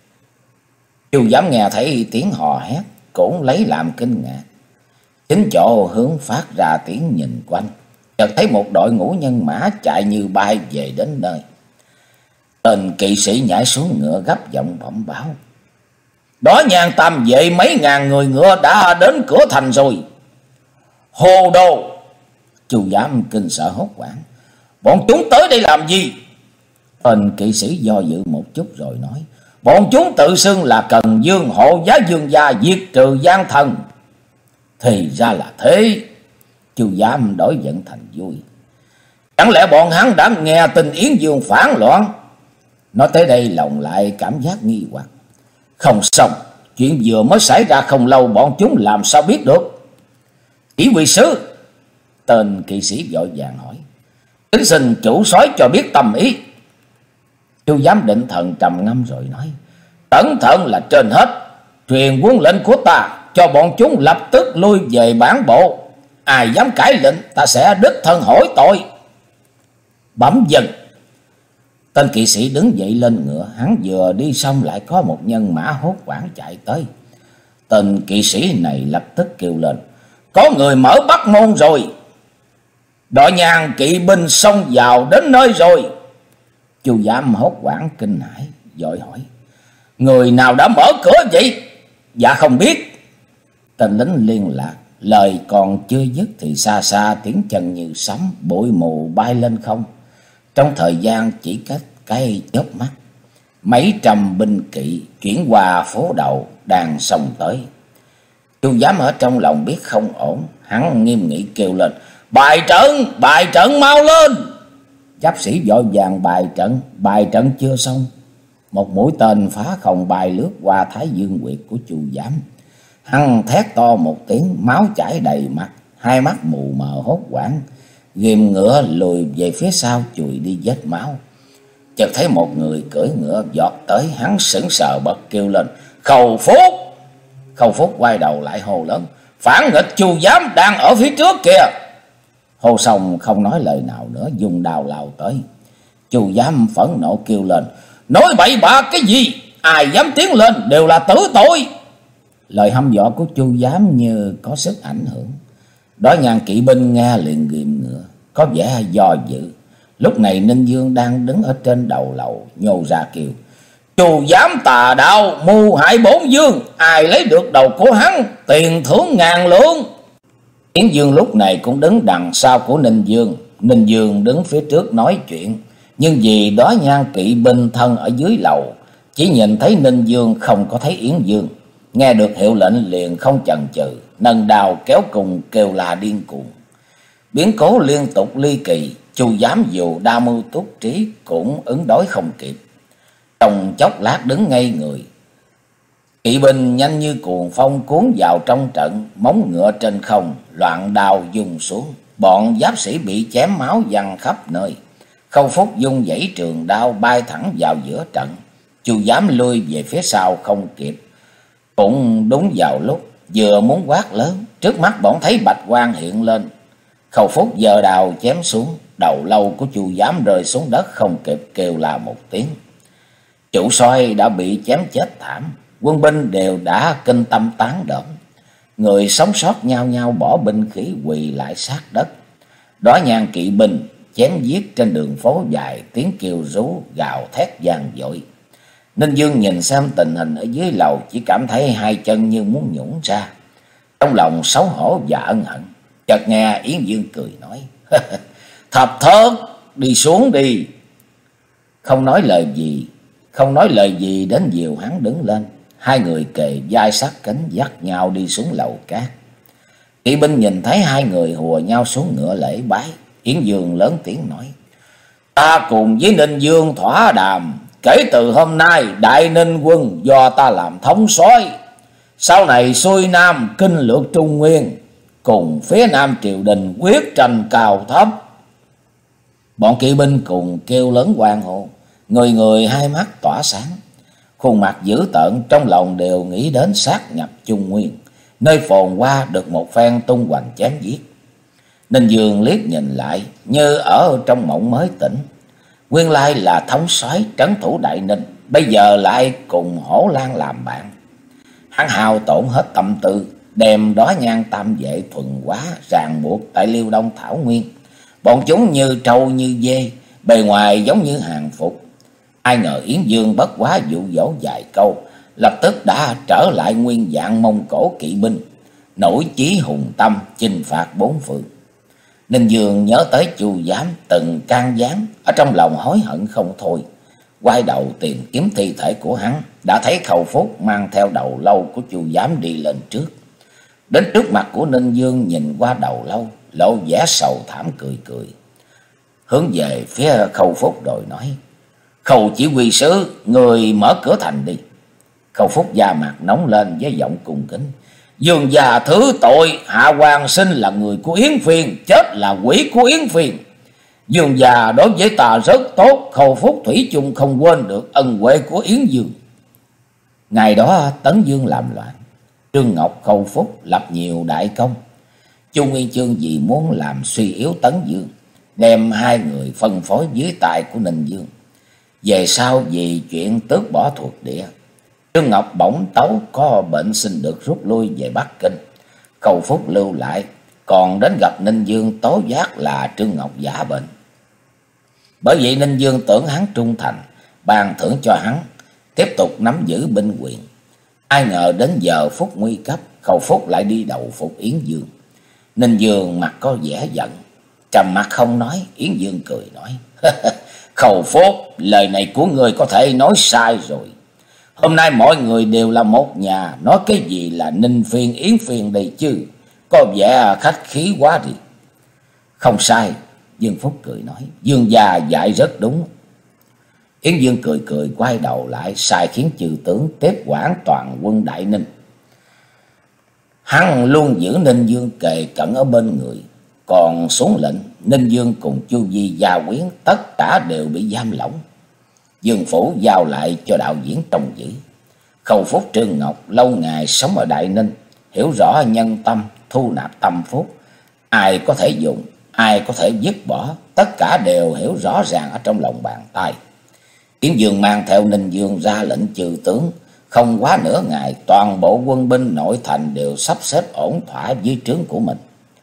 Chu Giám nghe thấy tiếng hò hét cũng lấy làm kinh ngạc. Chính chỗ hướng phát ra tiếng nhìn quanh, chợt thấy một đội ngũ nhân mã chạy như bay về đến nơi. Tên kỵ sĩ nhảy xuống ngựa gấp giọng bẩm báo: "Đỏ nhàn tam vệ mấy ngàn người ngựa đã đến cửa thành rồi." "Hồ đồ!" Chu Giám kinh sợ hốt hoảng: "Bọn chúng tới đây làm gì?" Tên kỵ sĩ do dự một chút rồi nói: "Bọn chúng tự xưng là Cần Dương hộ giá dương gia diệt trừ gian thần." "Thì ra là thế." Chu Giám đổi giận thành vui: "Chẳng lẽ bọn hắn đã nghe tin Yến Dương phản loạn?" Nói tới đây lòng lại cảm giác nghi hoặc. "Không xong, chuyện vừa mới xảy ra không lâu, bọn chúng làm sao biết được?" "Chỉ huy sứ," tên kỵ sĩ vội vàng hỏi, "kính xin chủ soái cho biết tâm ý." Chu Giám định thần trầm ngâm rồi nói: "Cẩn thận là trên hết, truyền quân lệnh của ta cho bọn chúng lập tức lui về bản bộ. Ai dám cãi lệnh, ta sẽ đích thân hỏi tội." Bẩm dần. Tên kỵ sĩ đứng dậy lên ngựa, hắn vừa đi xong lại có một nhân mã hốt hoảng chạy tới. Tên kỵ sĩ này lập tức kêu lên: "Có người mở Bắc môn rồi! Đội nhàn kỵ binh xông vào đến nơi rồi!" Chu Giám hốt hoảng kinh hãi, vội hỏi: "Người nào đã mở cửa vậy?" "Dạ không biết." Tên lính liên lạc, lời còn chưa dứt thì xa xa tiếng chân như sấm, bụi mù bay lên không. Trong thời gian chỉ cách cái chớp mắt, mấy trăm binh kỵ chuyển qua phố đầu đang xông tới. Chu Giám ở trong lòng biết không ổn, hắn nghiêm nghị kêu lên: "Bài trận, bài trận mau lên!" Giáp sĩ vội vàng bài trận. Bài trận chưa xong, một mũi tên phá không bay lướt qua thái dương huyệt của Chu Giám. Hắn thét to một tiếng, máu chảy đầy mặt, hai mắt mù mờ hốt hoảng, ghim ngựa lùi về phía sau chùi đi vết máu. Chợt thấy một người cưỡi ngựa vọt tới, hắn sững sờ bật kêu lên: "Khâu Phúc!" Khâu Phúc quay đầu lại hô lớn: "Phản nghịch Chu Giám đang ở phía trước kìa!" Hô xong không nói lời nào nữa, dùng đao lao tới. Chu Giám phẫn nộ kêu lên: "Nói bậy bạ cái gì? Ai dám tiến lên đều là tử tội!" Lời hăm dọa của Chu Giám như có sức ảnh hưởng. Đó nhàn kỵ binh nghe liền ghim ngựa, có vẻ do dự. Lúc này Ninh Dương đang đứng ở trên đầu lầu nhô ra kêu: "Chu Giám tà đạo, mưu hại bốn dương, ai lấy được đầu của hắn, tiền thưởng ngàn lượng." Yến Dương lúc này cũng đứng đằng sau của Ninh Dương. Ninh Dương đứng phía trước nói chuyện, nhưng vì đó nhan kỵ binh thân ở dưới lầu, chỉ nhìn thấy Ninh Dương không có thấy Yến Dương. Nghe được hiệu lệnh liền không chần chừ, nâng đao kéo cùng kêu la điên cuồng. Biến cố liên tục ly kỳ, Chu Giám dù đa mưu túc trí cũng ứng đối không kịp. Trong chốc lát đứng ngây người. Kỵ binh nhanh như cuồng phong cuốn vào trong trận, móng ngựa trên không, loạn đao dùng xuống. Bọn giáp sĩ bị chém máu văng khắp nơi. Khâu Phúc dung dãy trường đao bay thẳng vào giữa trận. Chu Giám lui về phía sau không kịp. Cũng đúng vào lúc vừa muốn quát lớn, trước mắt bọn thấy bạch quang hiện lên. Khâu Phúc giơ đao chém xuống, đầu lâu của Chu Giám rơi xuống đất không kịp kêu là một tiếng. Chủ soái đã bị chém chết thảm, quân binh đều đã kinh tâm tán đỡn. Người sống sót nhao nhao bỏ binh khí quỳ lại sát đất. Đó nhàn kỵ binh chém giết trên đường phố dài, tiếng kêu rú gào thét vang dội. Ninh Dương nhìn xem tình hình ở dưới lầu, chỉ cảm thấy hai chân như muốn nhũn ra, trong lòng xấu hổ và ân hận. Chợt nghe Yến Dương cười nói: "Thập thớt, đi xuống đi." Không nói lời gì, không nói lời gì đến dìu hắn đứng lên. Hai người kề vai sát cánh dắt nhau đi xuống lầu cát. Kỵ binh nhìn thấy hai người hùa nhau xuống ngựa lễ bái. Yến Dương lớn tiếng nói: "Ta cùng với Ninh Dương thỏa đàm, kể từ hôm nay Đại Ninh quân do ta làm thống soái, sau này xuôi nam kinh lược Trung Nguyên, cùng phía Nam triều đình quyết tranh cao thấp." Bọn kỵ binh cùng kêu lớn hoan hô, người người hai mắt tỏa sáng. khuôn mặt dữ tợn, trong lòng đều nghĩ đến sát nhập Trung Nguyên, nơi phồn hoa được một phen tung hoành chém giết. Ninh Dương liếc nhìn lại như ở trong mộng mới tỉnh. Nguyên lai là thống soái trấn thủ Đại Ninh, bây giờ lại cùng Hổ Lan làm bạn. Hắn hao tổn hết tâm tư, đem Đóa Nhan Tam Vệ thuần hóa ràng buộc tại Liêu Đông Thảo Nguyên. Bọn chúng như trâu như dê, bề ngoài giống như hàng phục. Ai ngờ Yến Dương bất quá dụ dỗ vài câu, lập tức đã trở lại nguyên dạng Mông Cổ kỵ binh, nổi chí hùng tâm chinh phạt bốn phương. Ninh Dương nhớ tới Chu Giám từng can gián, ở trong lòng hối hận không thôi. Quay đầu tìm kiếm thi thể của hắn, đã thấy Khâu Phúc mang theo đầu lâu của Chu Giám đi lên trước. Đến trước mặt của Ninh Dương, nhìn qua đầu lâu, lộ vẻ sầu thảm cười cười. Hướng về phía Khâu Phúc rồi nói: Khâu chỉ huy sứ, người mở cửa thành đi. Khâu Phúc da mặt nóng lên với giọng cung kính: Dương già thứ tội, Hạ Hoàng sinh là người của Yến Phiên, chết là quỷ của Yến Phiên. Dương già đối với ta rất tốt, Khâu Phúc thủy chung không quên được ân huệ của Yến Dương. Ngày đó Tấn Dương làm loạn, Trương Ngọc Khâu Phúc lập nhiều đại công. Chu Nguyên Chương vì muốn làm suy yếu Tấn Dương, đem hai người phân phối dưới tay của Ninh Dương. Về sau vì chuyện tước bỏ thuộc địa, Trương Ngọc bỗng tấu có bệnh xin được rút lui về Bắc Kinh. Khâu Phúc lưu lại, còn đến gặp Ninh Dương tố giác là Trương Ngọc giả bệnh. Bởi vậy Ninh Dương tưởng hắn trung thành, ban thưởng cho hắn tiếp tục nắm giữ binh quyền. Ai ngờ đến giờ phút nguy cấp, Khâu Phúc lại đi đầu phục Yến Dương. Ninh Dương mặt có vẻ giận, trầm mặt không nói. Yến Dương cười nói: Khâu Phúc, lời này của người có thể nói sai rồi. Hôm nay mọi người đều là một nhà, nói cái gì là Ninh Phiên Yến Phiên đây chứ, có vẻ khách khí quá đi. Không sai, Dương Phúc cười nói, Dương gia dạy rất đúng. Yến Dương cười cười quay đầu lại, sai khiến chư tướng tiếp quản toàn quân Đại Ninh. Hắn luôn giữ Ninh Dương kề cận ở bên người, còn xuống lệnh Ninh Dương cùng Chu Di gia quyến tất cả đều bị giam lỏng. Dương phủ giao lại cho đạo diễn trông giữ. Khâu Phúc Trương Ngọc lâu ngày sống ở Đại Ninh, hiểu rõ nhân tâm, thu nạp tâm phúc, ai có thể dùng, ai có thể dứt bỏ, tất cả đều hiểu rõ ràng ở trong lòng bàn tay. Yến Dương mang theo Ninh Dương ra lệnh trừ tướng, không quá nửa ngày toàn bộ quân binh nội thành đều sắp xếp ổn thỏa dưới trướng của mình.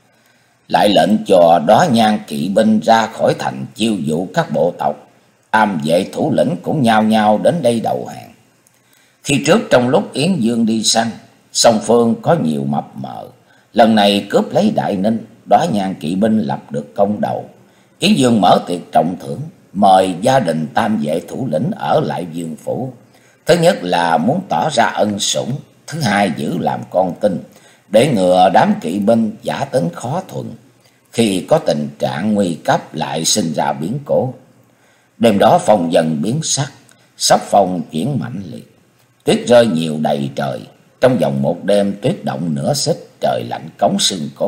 Lại lệnh cho Đóa Nhan kỵ binh ra khỏi thành chiêu dụ các bộ tộc. Tam vệ thủ lĩnh cũng nhao nhao đến đây đầu hàng. Khi trước trong lúc Yến Dương đi săn, song phương có nhiều mập mờ. Lần này cướp lấy Đại Ninh, Đóa Nhan kỵ binh lập được công đầu. Yến Dương mở tiệc trọng thưởng, mời gia đình tam vệ thủ lĩnh ở lại Dương phủ. Thứ nhất là muốn tỏ ra ân sủng, thứ hai giữ làm con tin, để ngừa đám kỵ binh giả tính khó thuận, khi có tình trạng nguy cấp lại sinh ra biến cố. Đêm đó phong dần biến sắc, sắp phong chuyển mạnh liệt, tuyết rơi nhiều đầy trời. Trong vòng một đêm tuyết động nửa xích, trời lạnh cống xương cốt.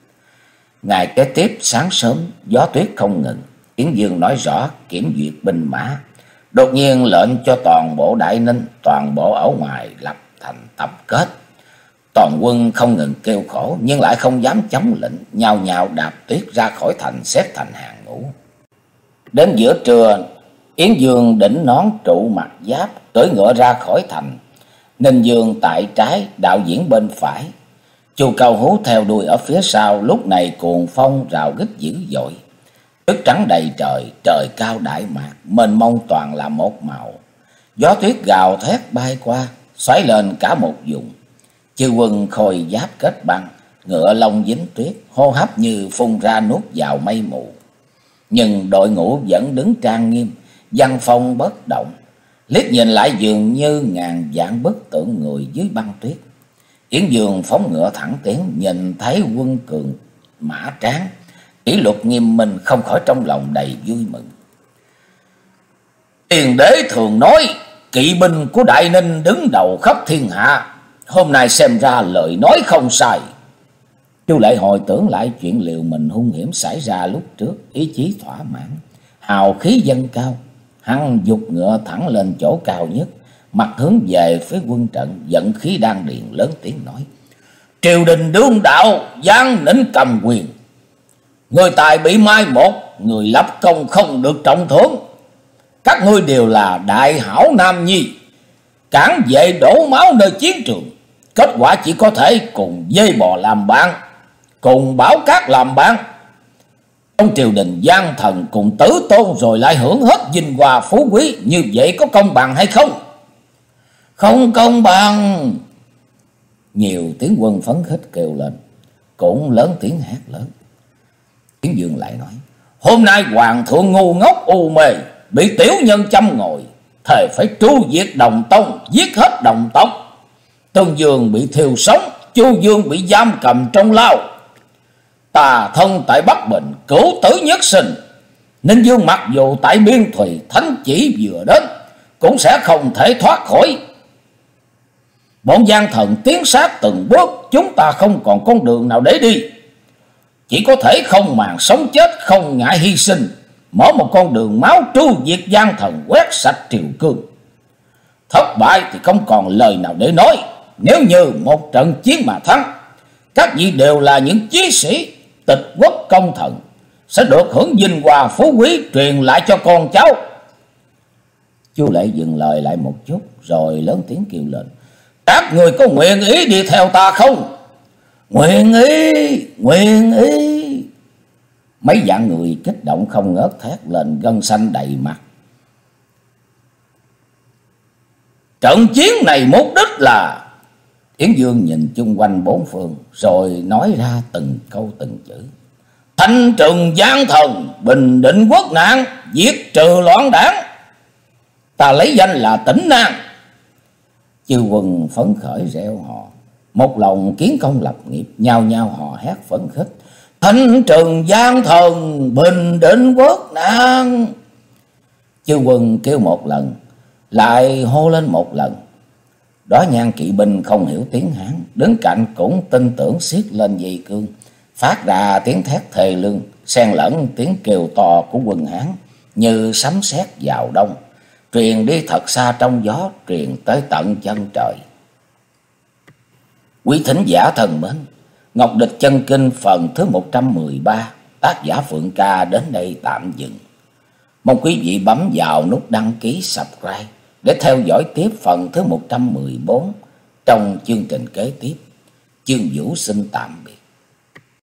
Ngày kế tiếp sáng sớm gió tuyết không ngừng. Yến Dương nói rõ kiểm duyệt binh mã, đột nhiên lệnh cho toàn bộ Đại Ninh, toàn bộ ở ngoài lập thành tập kết. Toàn quân không ngừng kêu khổ, nhưng lại không dám chống lệnh, nhao nhao đạp tuyết ra khỏi thành, xếp thành hàng ngũ. Đến giữa trưa, Yến Dương đỉnh nón trụ mặt giáp, cưỡi ngựa ra khỏi thành. Ninh Dương tại trái, đạo diễn bên phải, Chu Cao Hú theo đuôi ở phía sau. Lúc này cuồng phong rào rít dữ dội, tuyết trắng đầy trời, trời cao đại mạc, mênh mông toàn là một màu. Gió tuyết gào thét bay qua, xoáy lên cả một vùng. Chư quân khôi giáp kết băng, ngựa lông dính tuyết, hô hấp như phun ra nuốt vào mây mù. Nhưng đội ngũ vẫn đứng trang nghiêm, văn phong bất động, liếc nhìn lại dường như ngàn vạn bức tượng người dưới băng tuyết. Yến Dương phóng ngựa thẳng tiến, nhìn thấy quân cường mã tráng, kỷ luật nghiêm minh, không khỏi trong lòng đầy vui mừng. Tiền đế thường nói kỵ binh của Đại Ninh đứng đầu khắp thiên hạ, hôm nay xem ra lời nói không sai. Chu Lệ hồi tưởng lại chuyện liều mình hung hiểm xảy ra lúc trước, ý chí thỏa mãn, hào khí dâng cao. Hắn giục ngựa thẳng lên chỗ cao nhất, mặt hướng về phía quân trận, giận khí đan điền, lớn tiếng nói: triều đình đương đạo, giang nĩnh cầm quyền, người tài bị mai một, người lập công không được trọng thưởng. Các ngươi đều là đại hảo nam nhi, cản vệ đổ máu nơi chiến trường, kết quả chỉ có thể cùng dây bò làm bạn, cùng bảo cát làm bạn. Trong triều đình gian thần cùng tử tôn rồi lại hưởng hết vinh hoa phú quý, như vậy có công bằng hay không? Không công bằng. Nhiều tiếng quân phấn khích kêu lên, cũng lớn tiếng hét lớn. Yến Dương lại nói: hôm nay hoàng thượng ngu ngốc u mê, bị tiểu nhân châm ngồi, thề phải tru diệt đồng tông, giết hết đồng tộc. Tương Dương bị thiêu sống, Chu Dương bị giam cầm trong lao. Tà thân tại Bắc Bình, cửu tử nhất sinh. Ninh Dương mặc dù tại Biên Thùy, thánh chỉ vừa đến, cũng sẽ không thể thoát khỏi. Bọn gian thần tiến sát từng bước, chúng ta không còn con đường nào để đi, chỉ có thể không màng sống chết, không ngại hy sinh, mở một con đường máu tru diệt gian thần, quét sạch triều cương. Thất bại thì không còn lời nào để nói. Nếu như một trận chiến mà thắng, các vị đều là những chiến sĩ tịch quốc công thần, sẽ được hưởng vinh hoa phú quý, truyền lại cho con cháu. Chu Lệ dừng lời lại một chút, rồi lớn tiếng kêu lên: các người có nguyện ý đi theo ta không? Nguyện ý, nguyện ý. Mấy vạn người kích động không ngớt thét lên, gân xanh đầy mặt. Trận chiến này mục đích là... Yến Dương nhìn chung quanh bốn phương, rồi nói ra từng câu từng chữ: thanh trừng gian thần, bình định quốc nạn, diệt trừ loạn đảng. Ta lấy danh là Tỉnh Nan. Chư quân phấn khởi reo hò, một lòng kiến công lập nghiệp, nhao nhao hò hét phấn khích: thanh trừng gian thần, bình định quốc nạn. Chư quân kêu một lần, lại hô lên một lần. Đó Nhan kỵ binh không hiểu tiếng Hán, đứng cạnh cũng tin tưởng, siết lên dây cương, phát ra tiếng thét thề lương, xen lẫn tiếng kêu to của quân Hán như sấm sét vào đông, truyền đi thật xa trong gió, truyền tới tận chân trời. Quý thính giả thân mến, Ngọc Địch Chân Kinh phần thứ một trăm mười ba, tác giả Phượng Ca đến đây tạm dừng. Mong quý vị bấm vào nút đăng ký subscribe để theo dõi tiếp phần thứ một trăm mười bốn trong chương trình kế tiếp. Chương Vũ xin tạm biệt.